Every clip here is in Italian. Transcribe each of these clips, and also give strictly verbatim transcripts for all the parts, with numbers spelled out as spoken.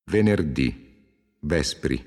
Venerdì, vespri.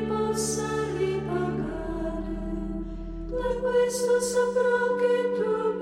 Questo saprò che tu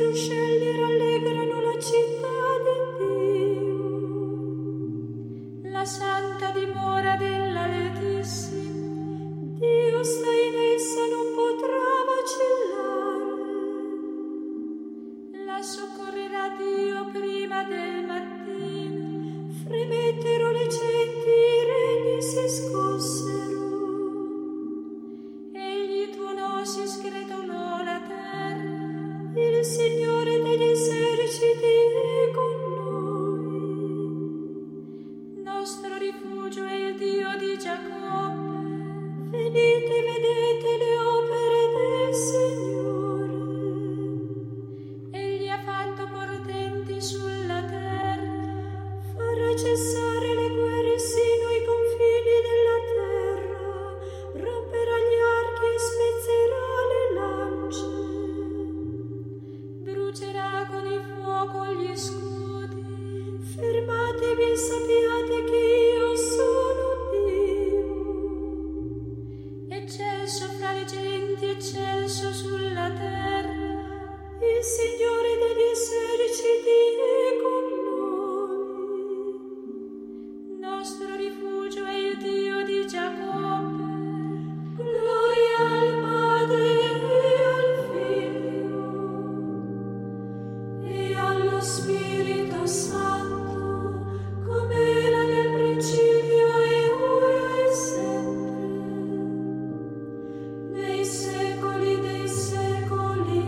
uccelli rallegrano la città di Dio, la santa dimora dell'Altissimo. Dio sta in essa, non potrà vacillare. La soccorrerà Dio prima del mattino. Fremettero le genti, i regni si scossero. Egli tuonò, si scretolò la terra. Il Signore degli eserciti è con noi. Nostro rifugio è il Dio di Giacobbe. Venite, vedete le opere del Signore. Egli ha fatto portenti sulla terra. Farà cessare le guerre sino ai confini della terra. Romperà gli archi e spezzerà le lance. Brucerà con il fuoco gli scudi. Fermatevi e sappiate che io sono Dio. Eccelso fra le genti, eccelso sulla terra. Il Signore degli eserciti è con noi. Nostro rifugio è il Dio di Giacobbe. Gloria al Padre e al Figlio e allo Spirito Santo, come era nel principio e ora e sempre, nei secoli dei secoli.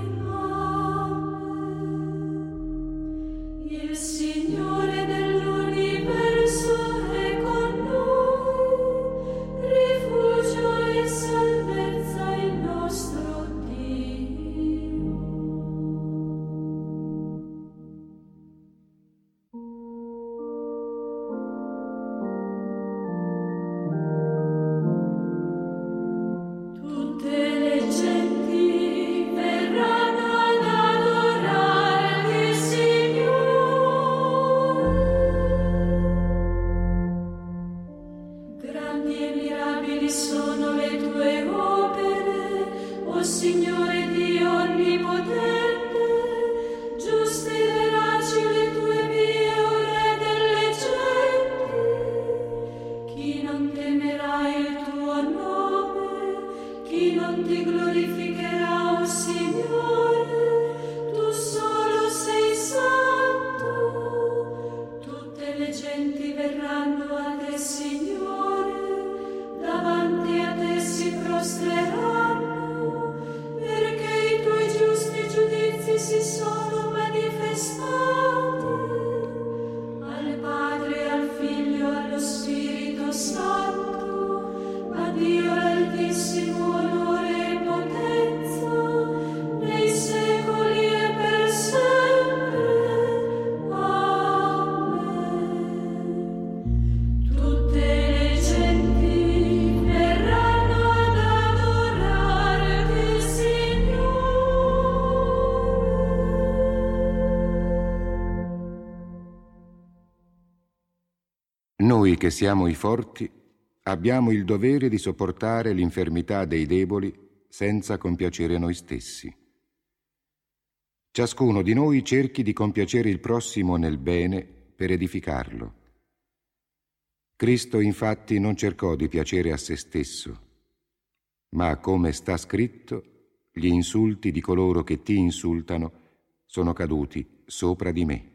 Amen. Il Signore dell'universo è con noi, rifugio e salvezza il nostro Dio. Tutte le genti verranno ad adorare il Signore. Grandi e mirabili sono le tue opere, o Signore Dio onnipotente. Giuste e veraci le tue vie, o Re delle genti. Chi non temerà il tuo nome, chi non ti glorificherà, o Signore, tu solo sei santo. Tutte le genti verranno a te, Signore, davanti a te si prostreranno, perché i tuoi giusti giudizi si sono manifestati. Al Padre, al Figlio, allo Spirito Santo, a Dio l'Altissimo onore e potenza, nei secoli e per sempre. Amen. Tutte le genti verranno ad adorare il Signore. Noi che siamo i forti abbiamo il dovere di sopportare l'infermità dei deboli senza compiacere noi stessi. Ciascuno di noi cerchi di compiacere il prossimo nel bene per edificarlo. Cristo infatti non cercò di piacere a se stesso, ma come sta scritto, gli insulti di coloro che ti insultano sono caduti sopra di me.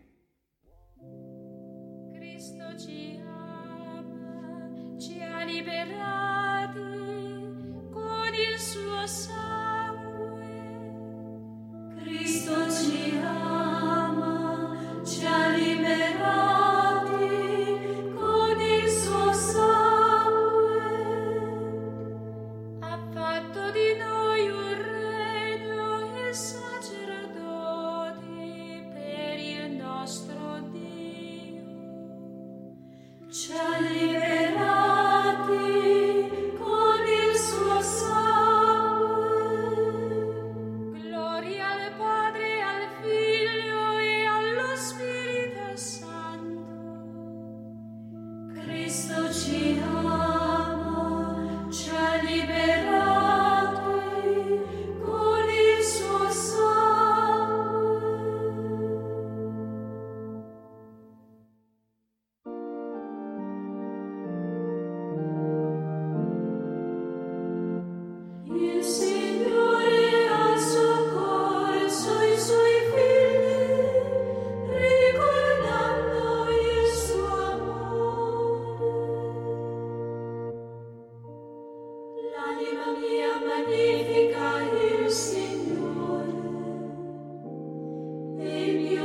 Cristo ci ama, ci ha liberati con il suo sangue. Cristo ci ama, ci ha liberati con il suo sangue. Ha fatto di noi un regno e sacerdoti per il nostro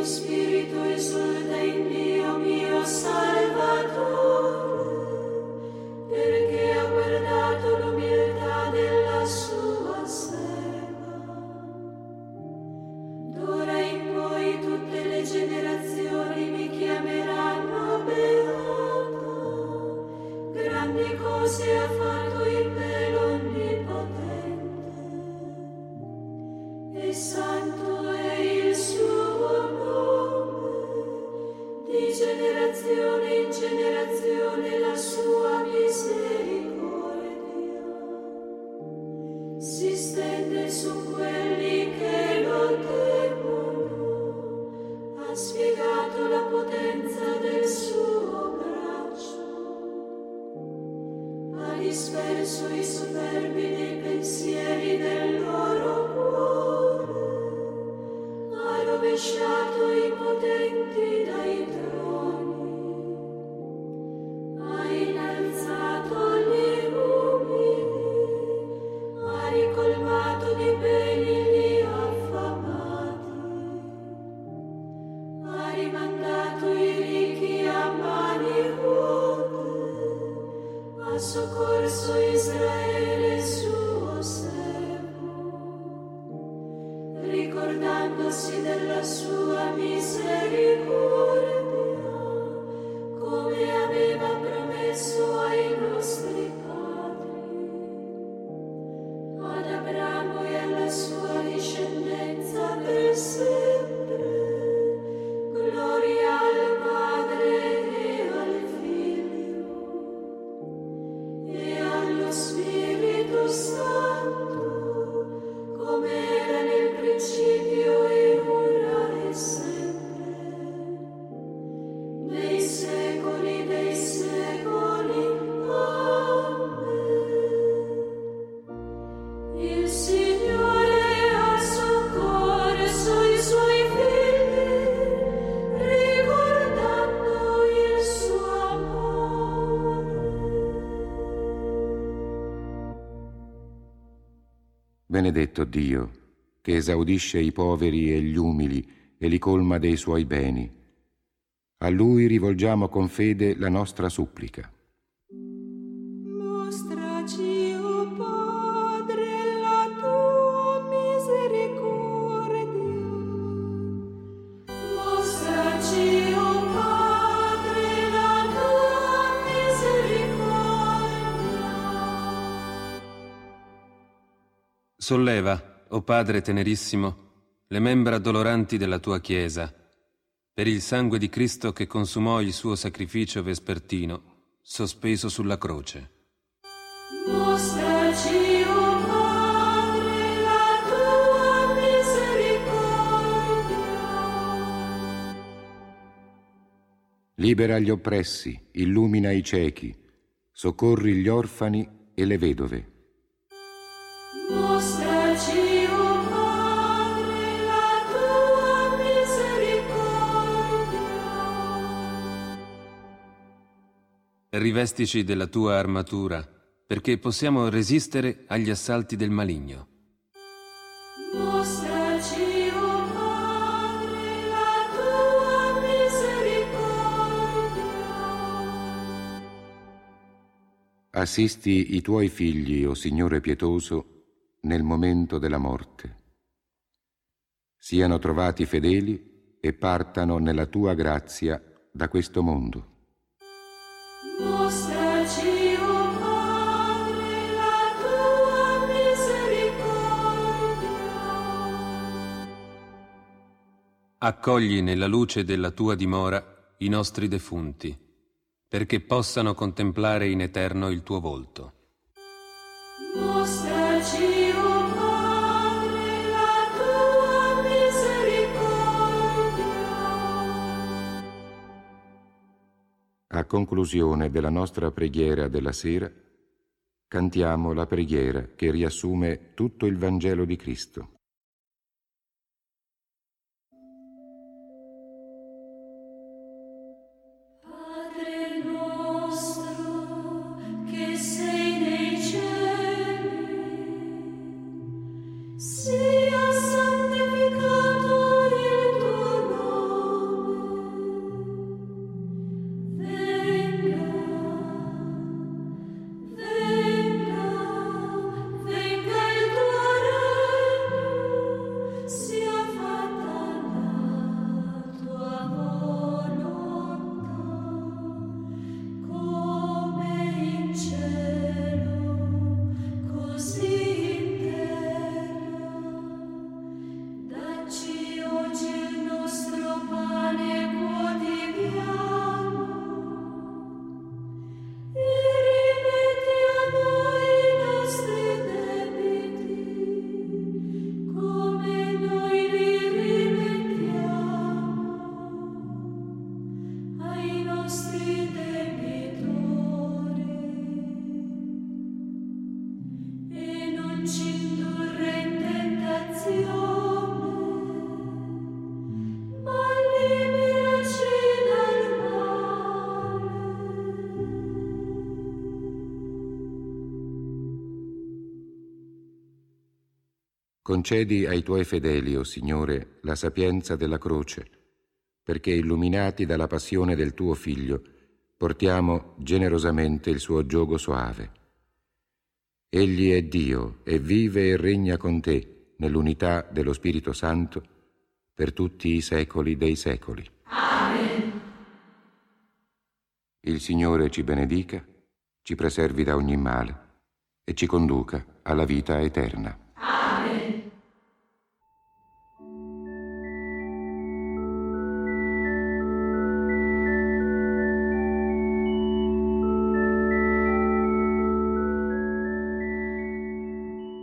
spirito esulta in Dio mio Salvatore, perché ha guardato l'umiltà della sua serva. D'ora in poi tutte le generazioni mi chiameranno beato, grandi cose ha fatto in me l'Onnipotente, e santo è il suo nome, di generazione in generazione la sua misericordia si stende su quelli che lo temono, ha spiegato la potenza del suo braccio, ha disperso i superbi nei pensieri del loro cuore, ha rovesciato i potenti dai troni, ha innalzato gli umili, ha ricolmato di beni gli affamati, ha rimandato i ricchi a mani vuote, ha soccorso Israele suo servo, ricordandosi della sua misericordia, come aveva promesso ai nostri padri, ad Abramo e alla sua discendenza per sempre. Gloria al Padre e al Figlio e allo Spirito Santo, come era nel principio e ora e sempre, nei secoli dei secoli. Amen. Il Signore ha soccorso i suoi figli, ricordando il suo amore. Benedetto Dio, che esaudisce i poveri e gli umili e li colma dei suoi beni. A Lui rivolgiamo con fede la nostra supplica. Mostraci, o Padre, la tua misericordia. Mostraci, o Padre, la tua misericordia. Solleva, o Padre tenerissimo, le membra doloranti della tua Chiesa, per il sangue di Cristo che consumò il suo sacrificio vespertino, sospeso sulla croce. Mostraci, o Padre, la tua misericordia. Libera gli oppressi, illumina i ciechi, soccorri gli orfani e le vedove. Mostraci, o Padre, la tua misericordia. Rivestici della tua armatura, perché possiamo resistere agli assalti del maligno. Mostraci, o Padre, la tua misericordia. Assisti i tuoi figli, o Signore pietoso, nel momento della morte. Siano trovati fedeli e partano nella tua grazia da questo mondo. Mostraci, o Padre, la tua misericordia. Accogli nella luce della tua dimora i nostri defunti, perché possano contemplare in eterno il tuo volto. Mostraci, o Padre, la tua misericordia. A conclusione della nostra preghiera della sera, cantiamo la preghiera che riassume tutto il Vangelo di Cristo. Padre nostro, che sei nei cieli, sia santificato il tuo nome. Concedi ai tuoi fedeli, o Signore, la sapienza della croce, perché illuminati dalla passione del tuo Figlio, portiamo generosamente il suo giogo soave. Egli è Dio e vive e regna con te nell'unità dello Spirito Santo per tutti i secoli dei secoli. Amen. Il Signore ci benedica, ci preservi da ogni male e ci conduca alla vita eterna.